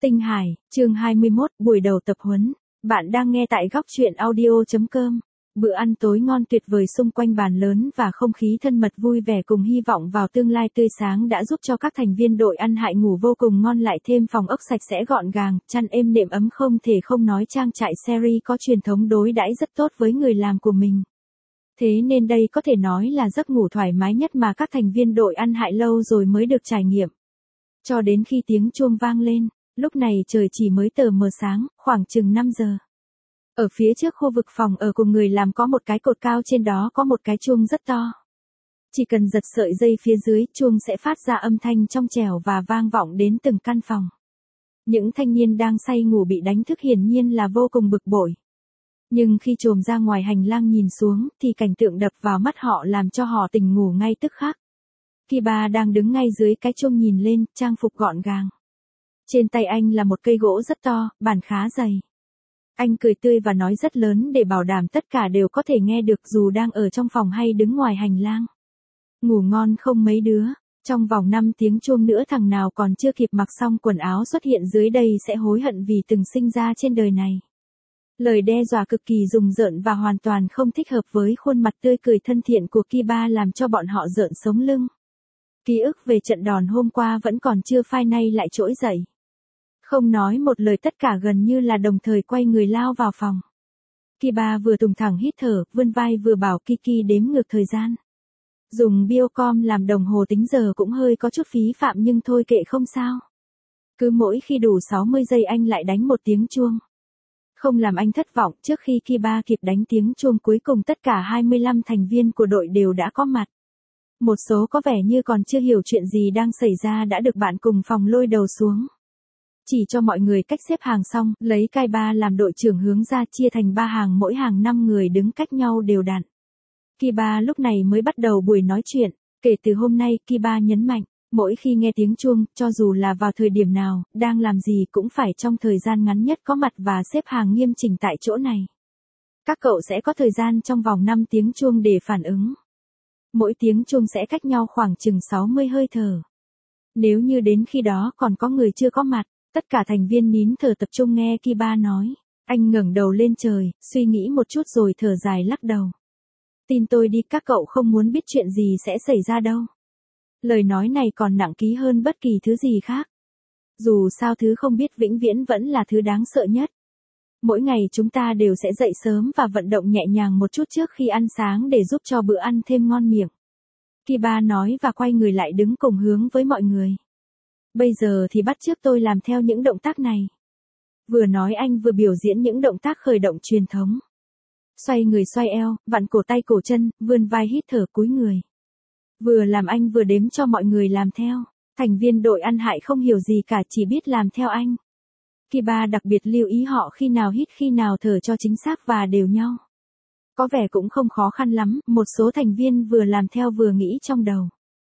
Tinh Hải, chương 21, buổi đầu tập huấn. Bạn đang nghe tại góc truyện audio.com. Bữa ăn tối ngon tuyệt vời xung quanh bàn lớn và không khí thân mật vui vẻ cùng hy vọng vào tương lai tươi sáng đã giúp cho các thành viên đội ăn hại ngủ vô cùng ngon, lại thêm phòng ốc sạch sẽ gọn gàng, chăn êm nệm ấm, không thể không nói trang trại Seri có truyền thống đối đãi rất tốt với người làm của mình. Thế nên đây có thể nói là giấc ngủ thoải mái nhất mà các thành viên đội ăn hại lâu rồi mới được trải nghiệm. Cho đến khi tiếng chuông vang lên, lúc này trời chỉ mới tờ mờ sáng, khoảng chừng 5 giờ. Ở phía trước khu vực phòng ở cùng người làm có một cái cột cao, trên đó có một cái chuông rất to. Chỉ cần giật sợi dây phía dưới, chuông sẽ phát ra âm thanh trong trẻo và vang vọng đến từng căn phòng. Những thanh niên đang say ngủ bị đánh thức hiển nhiên là vô cùng bực bội. Nhưng khi trồm ra ngoài hành lang nhìn xuống, thì cảnh tượng đập vào mắt họ làm cho họ tỉnh ngủ ngay tức khắc. Kiba đang đứng ngay dưới cái chuông nhìn lên, trang phục gọn gàng. Trên tay anh là một cây gỗ rất to, bàn khá dày. Anh cười tươi và nói rất lớn để bảo đảm tất cả đều có thể nghe được dù đang ở trong phòng hay đứng ngoài hành lang. Ngủ ngon không mấy đứa, trong vòng 5 tiếng chuông nữa thằng nào còn chưa kịp mặc xong quần áo xuất hiện dưới đây sẽ hối hận vì từng sinh ra trên đời này. Lời đe dọa cực kỳ rùng rợn và hoàn toàn không thích hợp với khuôn mặt tươi cười thân thiện của Kiba làm cho bọn họ rợn sống lưng. Ký ức về trận đòn hôm qua vẫn còn chưa phai, nay lại trỗi dậy. Không nói một lời, tất cả gần như là đồng thời quay người lao vào phòng. Kiba vừa tùng thẳng hít thở, vươn vai vừa bảo Kiki đếm ngược thời gian. Dùng Biocom làm đồng hồ tính giờ cũng hơi có chút phí phạm nhưng thôi kệ không sao. Cứ mỗi khi đủ 60 giây anh lại đánh một tiếng chuông. Không làm anh thất vọng, trước khi Kiba kịp đánh tiếng chuông cuối cùng tất cả 25 thành viên của đội đều đã có mặt. Một số có vẻ như còn chưa hiểu chuyện gì đang xảy ra đã được bạn cùng phòng lôi đầu xuống. Chỉ cho mọi người cách xếp hàng xong, lấy Kiba làm đội trưởng hướng ra chia thành 3 hàng, mỗi hàng 5 người đứng cách nhau đều đặn. Kiba lúc này mới bắt đầu buổi nói chuyện. Kể từ hôm nay, Kiba nhấn mạnh, mỗi khi nghe tiếng chuông, cho dù là vào thời điểm nào, đang làm gì cũng phải trong thời gian ngắn nhất có mặt và xếp hàng nghiêm chỉnh tại chỗ này. Các cậu sẽ có thời gian trong vòng 5 tiếng chuông để phản ứng. Mỗi tiếng chuông sẽ cách nhau khoảng chừng 60 hơi thở. Nếu như đến khi đó còn có người chưa có mặt, tất cả thành viên nín thở tập trung nghe Kiba nói. Anh ngẩng đầu lên trời, suy nghĩ một chút rồi thở dài lắc đầu. Tin tôi đi, các cậu không muốn biết chuyện gì sẽ xảy ra đâu. Lời nói này còn nặng ký hơn bất kỳ thứ gì khác. Dù sao thứ không biết vĩnh viễn vẫn là thứ đáng sợ nhất. Mỗi ngày chúng ta đều sẽ dậy sớm và vận động nhẹ nhàng một chút trước khi ăn sáng để giúp cho bữa ăn thêm ngon miệng. Kiba nói và quay người lại đứng cùng hướng với mọi người. Bây giờ thì bắt chước tôi làm theo những động tác này. Vừa nói anh vừa biểu diễn những động tác khởi động truyền thống. Xoay người xoay eo, vặn cổ tay cổ chân, vươn vai hít thở cúi người. Vừa làm anh vừa đếm cho mọi người làm theo. Thành viên đội ăn hại không hiểu gì cả, chỉ biết làm theo anh. Kiba đặc biệt lưu ý họ khi nào hít khi nào thở cho chính xác và đều nhau. Có vẻ cũng không khó khăn lắm, một số thành viên vừa làm theo vừa nghĩ trong đầu.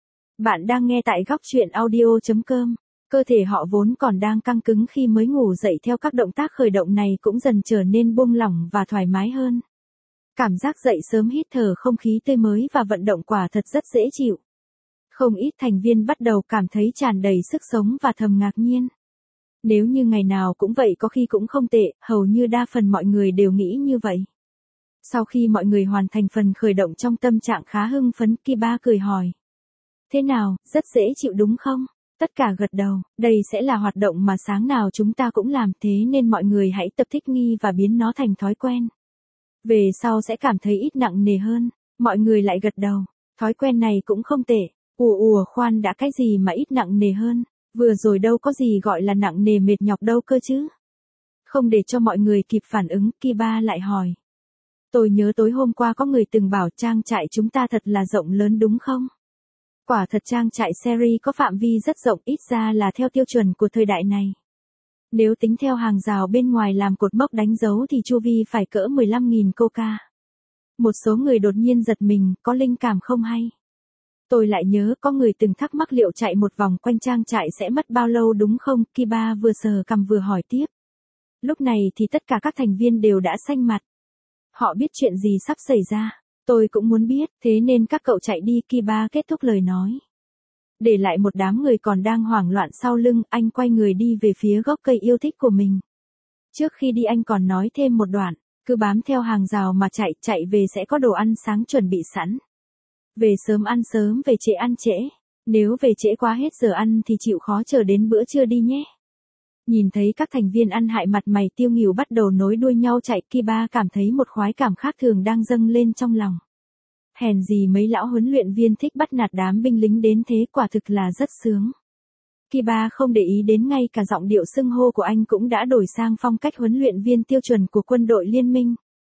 Bạn đang nghe tại góc truyện audio.com. Cơ thể họ vốn còn đang căng cứng khi mới ngủ dậy, theo các động tác khởi động này cũng dần trở nên buông lỏng và thoải mái hơn. Cảm giác dậy sớm hít thở không khí tươi mới và vận động quả thật rất dễ chịu. Không ít thành viên bắt đầu cảm thấy tràn đầy sức sống và thầm ngạc nhiên. Nếu như ngày nào cũng vậy có khi cũng không tệ, hầu như đa phần mọi người đều nghĩ như vậy. Sau khi mọi người hoàn thành phần khởi động trong tâm trạng khá hưng phấn, Kiba cười hỏi. Thế nào, rất dễ chịu đúng không? Tất cả gật đầu, đây sẽ là hoạt động mà sáng nào chúng ta cũng làm, thế nên mọi người hãy tập thích nghi và biến nó thành thói quen. Về sau sẽ cảm thấy ít nặng nề hơn. Mọi người lại gật đầu, thói quen này cũng không tệ. Khoan đã, cái gì mà ít nặng nề hơn? Vừa rồi đâu có gì gọi là nặng nề mệt nhọc đâu cơ chứ. Không để cho mọi người kịp phản ứng, Kiba lại hỏi. Tôi nhớ tối hôm qua có người từng bảo trang trại chúng ta thật là rộng lớn đúng không? Quả thật trang trại Seri có phạm vi rất rộng, ít ra là theo tiêu chuẩn của thời đại này. Nếu tính theo hàng rào bên ngoài làm cột mốc đánh dấu thì chu vi phải cỡ 15.000 coca. Một số người đột nhiên giật mình, có linh cảm không hay. Tôi lại nhớ có người từng thắc mắc liệu chạy một vòng quanh trang trại sẽ mất bao lâu đúng không? Kiba vừa sờ cằm vừa hỏi tiếp. Lúc này thì tất cả các thành viên đều đã xanh mặt. Họ biết chuyện gì sắp xảy ra. Tôi cũng muốn biết, thế nên các cậu chạy đi, Kiba kết thúc lời nói. Để lại một đám người còn đang hoảng loạn sau lưng, anh quay người đi về phía gốc cây yêu thích của mình. Trước khi đi anh còn nói thêm một đoạn, cứ bám theo hàng rào mà chạy về sẽ có đồ ăn sáng chuẩn bị sẵn. Về sớm ăn sớm, về trễ ăn trễ. Nếu về trễ quá hết giờ ăn thì chịu khó chờ đến bữa trưa đi nhé. Nhìn thấy các thành viên ăn hại mặt mày tiêu nghỉu bắt đầu nối đuôi nhau chạy, Kiba cảm thấy một khoái cảm khác thường đang dâng lên trong lòng. Hèn gì mấy lão huấn luyện viên thích bắt nạt đám binh lính đến thế, quả thực là rất sướng. Kiba không để ý đến ngay cả giọng điệu xưng hô của anh cũng đã đổi sang phong cách huấn luyện viên tiêu chuẩn của quân đội liên minh.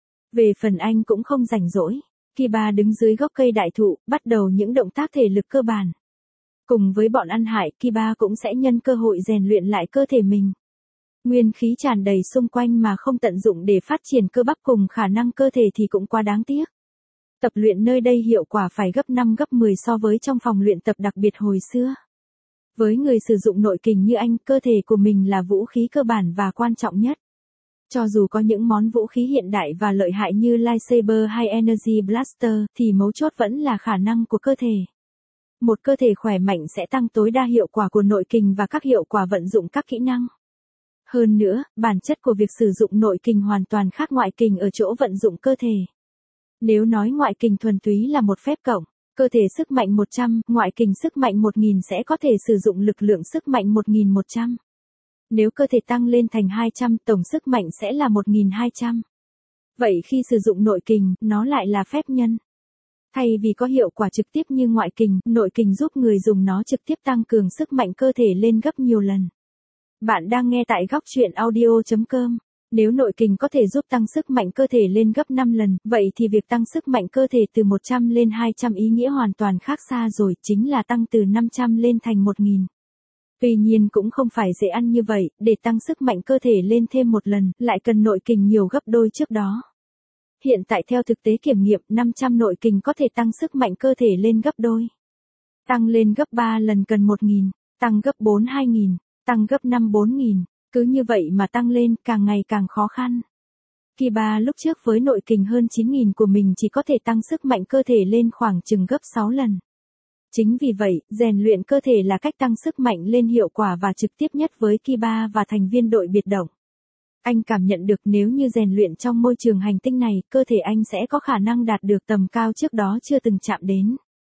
Về phần anh cũng không rảnh rỗi. Kiba đứng dưới gốc cây đại thụ, bắt đầu những động tác thể lực cơ bản. Cùng với bọn ăn hại, Kiba cũng sẽ nhân cơ hội rèn luyện lại cơ thể mình. Nguyên khí tràn đầy xung quanh mà không tận dụng để phát triển cơ bắp cùng khả năng cơ thể thì cũng quá đáng tiếc. Tập luyện nơi đây hiệu quả phải gấp 5 gấp 10 so với trong phòng luyện tập đặc biệt hồi xưa. Với người sử dụng nội kình như anh, cơ thể của mình là vũ khí cơ bản và quan trọng nhất. Cho dù có những món vũ khí hiện đại và lợi hại như Lightsaber hay Energy Blaster, thì mấu chốt vẫn là khả năng của cơ thể. Một cơ thể khỏe mạnh sẽ tăng tối đa hiệu quả của nội kình và các hiệu quả vận dụng các kỹ năng. Hơn nữa, bản chất của việc sử dụng nội kình hoàn toàn khác ngoại kình ở chỗ vận dụng cơ thể. Nếu nói ngoại kình thuần túy là một phép cộng, cơ thể sức mạnh 100, ngoại kình sức mạnh 1000 sẽ có thể sử dụng lực lượng sức mạnh 1100. Nếu cơ thể tăng lên thành 200, tổng sức mạnh sẽ là 1200. Vậy khi sử dụng nội kình, nó lại là phép nhân. Thay vì có hiệu quả trực tiếp như ngoại kình, nội kình giúp người dùng nó trực tiếp tăng cường sức mạnh cơ thể lên gấp nhiều lần. Bạn đang nghe tại góc truyện audio.com. Nếu nội kình có thể giúp tăng sức mạnh cơ thể lên gấp 5 lần, vậy thì việc tăng sức mạnh cơ thể từ 100 lên 200 ý nghĩa hoàn toàn khác xa rồi, chính là tăng từ 500 lên thành 1000. Tuy nhiên cũng không phải dễ ăn như vậy, để tăng sức mạnh cơ thể lên thêm một lần, lại cần nội kình nhiều gấp đôi trước đó. Hiện tại theo thực tế kiểm nghiệm, 500 nội kình có thể tăng sức mạnh cơ thể lên gấp đôi. Tăng lên gấp 3 lần cần 1000, tăng gấp 4 2000, tăng gấp 5 4000, cứ như vậy mà tăng lên, càng ngày càng khó khăn. Kiba lúc trước với nội kình hơn 9000 của mình chỉ có thể tăng sức mạnh cơ thể lên khoảng chừng gấp 6 lần. Chính vì vậy, rèn luyện cơ thể là cách tăng sức mạnh lên hiệu quả và trực tiếp nhất với Kiba và thành viên đội biệt động. Anh cảm nhận được nếu như rèn luyện trong môi trường hành tinh này, cơ thể anh sẽ có khả năng đạt được tầm cao trước đó chưa từng chạm đến.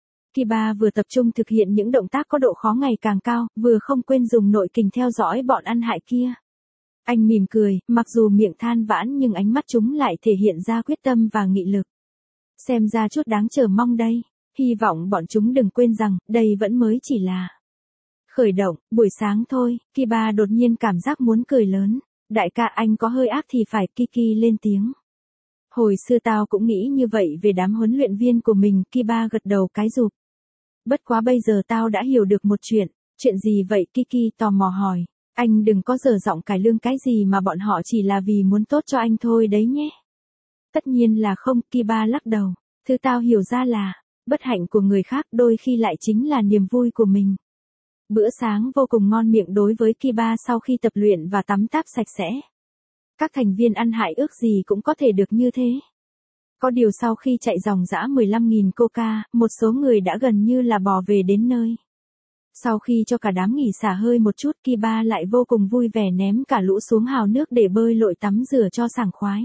Kiba vừa tập trung thực hiện những động tác có độ khó ngày càng cao, vừa không quên dùng nội kình theo dõi bọn ăn hại kia. Anh mỉm cười, mặc dù miệng than vãn nhưng ánh mắt chúng lại thể hiện ra quyết tâm và nghị lực. Xem ra chút đáng chờ mong đây. Hy vọng bọn chúng đừng quên rằng, đây vẫn mới chỉ là khởi động, buổi sáng thôi. Kiba đột nhiên cảm giác muốn cười lớn. Đại ca, anh có hơi ác thì phải, Kiki lên tiếng. Hồi xưa tao cũng nghĩ như vậy về đám huấn luyện viên của mình, Kiba gật đầu cái rụp. Bất quá bây giờ tao đã hiểu được một chuyện gì vậy, Kiki tò mò hỏi. Anh đừng có dở giọng cải lương cái gì mà bọn họ chỉ là vì muốn tốt cho anh thôi đấy nhé. Tất nhiên là không, Kiba lắc đầu. Thứ tao hiểu ra là, bất hạnh của người khác đôi khi lại chính là niềm vui của mình. Bữa sáng vô cùng ngon miệng đối với Kiba sau khi tập luyện và tắm táp sạch sẽ. Các thành viên ăn hại ước gì cũng có thể được như thế. Có điều sau khi chạy dòng dã 15.000 coca, một số người đã gần như là bò về đến nơi. Sau khi cho cả đám nghỉ xả hơi một chút, Kiba lại vô cùng vui vẻ ném cả lũ xuống hào nước để bơi lội tắm rửa cho sảng khoái.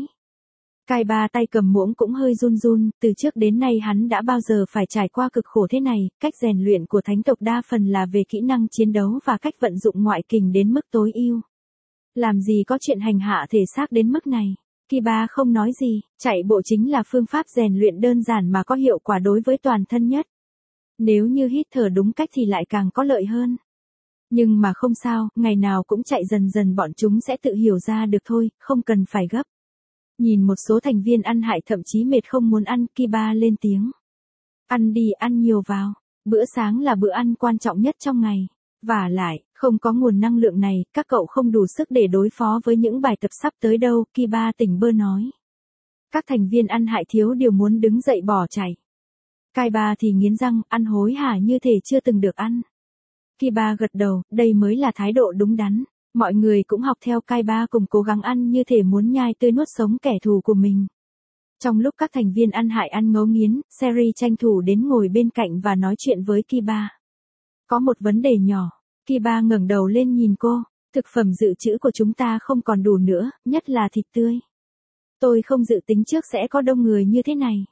Kaiba tay cầm muỗng cũng hơi run run, từ trước đến nay hắn đã bao giờ phải trải qua cực khổ thế này, cách rèn luyện của thánh tộc đa phần là về kỹ năng chiến đấu và cách vận dụng ngoại kình đến mức tối ưu. Làm gì có chuyện hành hạ thể xác đến mức này. Kiba không nói gì, chạy bộ chính là phương pháp rèn luyện đơn giản mà có hiệu quả đối với toàn thân nhất. Nếu như hít thở đúng cách thì lại càng có lợi hơn. Nhưng mà không sao, ngày nào cũng chạy dần dần bọn chúng sẽ tự hiểu ra được thôi, không cần phải gấp. Nhìn một số thành viên ăn hại thậm chí mệt không muốn ăn, Kiba lên tiếng. Ăn đi, ăn nhiều vào. Bữa sáng là bữa ăn quan trọng nhất trong ngày. Vả lại, không có nguồn năng lượng này, các cậu không đủ sức để đối phó với những bài tập sắp tới đâu, Kiba tỉnh bơ nói. Các thành viên ăn hại thiếu điều muốn đứng dậy bỏ chạy. Kaiba thì nghiến răng, ăn hối hả như thể chưa từng được ăn. Kiba gật đầu, đây mới là thái độ đúng đắn. Mọi người cũng học theo Kaiba cùng cố gắng ăn như thể muốn nhai tươi nuốt sống kẻ thù của mình. Trong lúc các thành viên ăn hại ăn ngấu nghiến, Seri tranh thủ đến ngồi bên cạnh và nói chuyện với Kiba. Có một vấn đề nhỏ. Kiba ngẩng đầu lên nhìn cô. Thực phẩm dự trữ của chúng ta không còn đủ nữa, nhất là thịt tươi. Tôi không dự tính trước sẽ có đông người như thế này.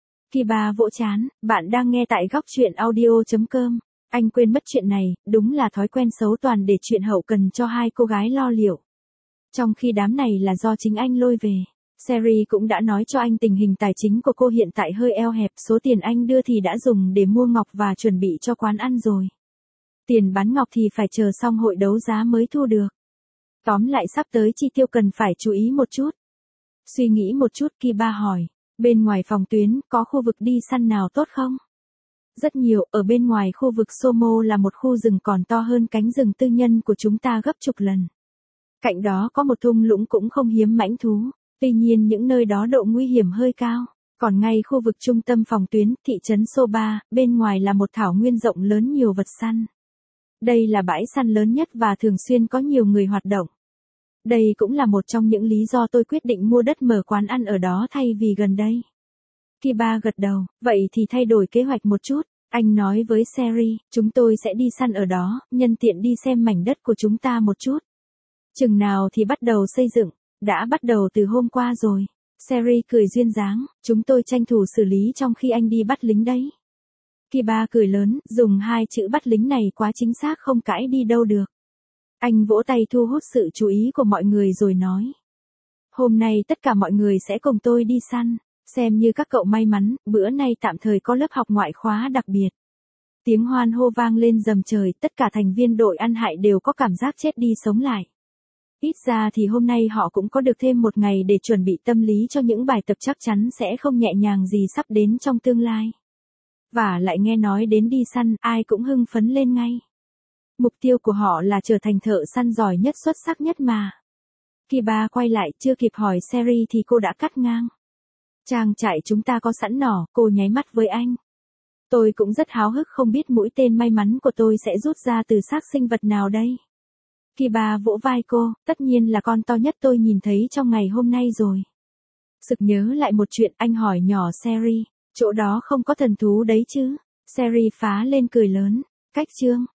Kiba vỗ trán, bạn đang nghe tại góc chuyện audio.com. Anh quên mất chuyện này, đúng là thói quen xấu toàn để chuyện hậu cần cho hai cô gái lo liệu. Trong khi đám này là do chính anh lôi về. Sherry cũng đã nói cho anh tình hình tài chính của cô hiện tại hơi eo hẹp, số tiền anh đưa thì đã dùng để mua ngọc và chuẩn bị cho quán ăn rồi. Tiền bán ngọc thì phải chờ xong hội đấu giá mới thu được. Tóm lại sắp tới chi tiêu cần phải chú ý một chút. Suy nghĩ một chút, Kiba hỏi, bên ngoài phòng tuyến có khu vực đi săn nào tốt không? Rất nhiều, ở bên ngoài khu vực Somo là một khu rừng còn to hơn cánh rừng tư nhân của chúng ta gấp chục lần. Cạnh đó có một thung lũng cũng không hiếm mãnh thú, tuy nhiên những nơi đó độ nguy hiểm hơi cao. Còn ngay khu vực trung tâm phòng tuyến, thị trấn Soba, bên ngoài là một thảo nguyên rộng lớn nhiều vật săn. Đây là bãi săn lớn nhất và thường xuyên có nhiều người hoạt động. Đây cũng là một trong những lý do tôi quyết định mua đất mở quán ăn ở đó thay vì gần đây. Kiba gật đầu, vậy thì thay đổi kế hoạch một chút. Anh nói với Sherry, chúng tôi sẽ đi săn ở đó, nhân tiện đi xem mảnh đất của chúng ta một chút. Chừng nào thì bắt đầu xây dựng, đã bắt đầu từ hôm qua rồi. Sherry cười duyên dáng, chúng tôi tranh thủ xử lý trong khi anh đi bắt lính đấy. Kiba cười lớn, dùng hai chữ bắt lính này quá chính xác không cãi đi đâu được. Anh vỗ tay thu hút sự chú ý của mọi người rồi nói. Hôm nay tất cả mọi người sẽ cùng tôi đi săn, xem như các cậu may mắn, bữa nay tạm thời có lớp học ngoại khóa đặc biệt. Tiếng hoan hô vang lên rầm trời, tất cả thành viên đội ăn hại đều có cảm giác chết đi sống lại. Ít ra thì hôm nay họ cũng có được thêm một ngày để chuẩn bị tâm lý cho những bài tập chắc chắn sẽ không nhẹ nhàng gì sắp đến trong tương lai. Và lại nghe nói đến đi săn, ai cũng hưng phấn lên ngay. Mục tiêu của họ là trở thành thợ săn giỏi nhất xuất sắc nhất mà. Kiba quay lại, chưa kịp hỏi Sherry thì cô đã cắt ngang. Trang trại chúng ta có sẵn nỏ, cô nháy mắt với anh. Tôi cũng rất háo hức không biết mũi tên may mắn của tôi sẽ rút ra từ xác sinh vật nào đây. Kiba vỗ vai cô, tất nhiên là con to nhất tôi nhìn thấy trong ngày hôm nay rồi. Sực nhớ lại một chuyện, anh hỏi nhỏ Sherry, chỗ đó không có thần thú đấy chứ? Sherry phá lên cười lớn, cách chương.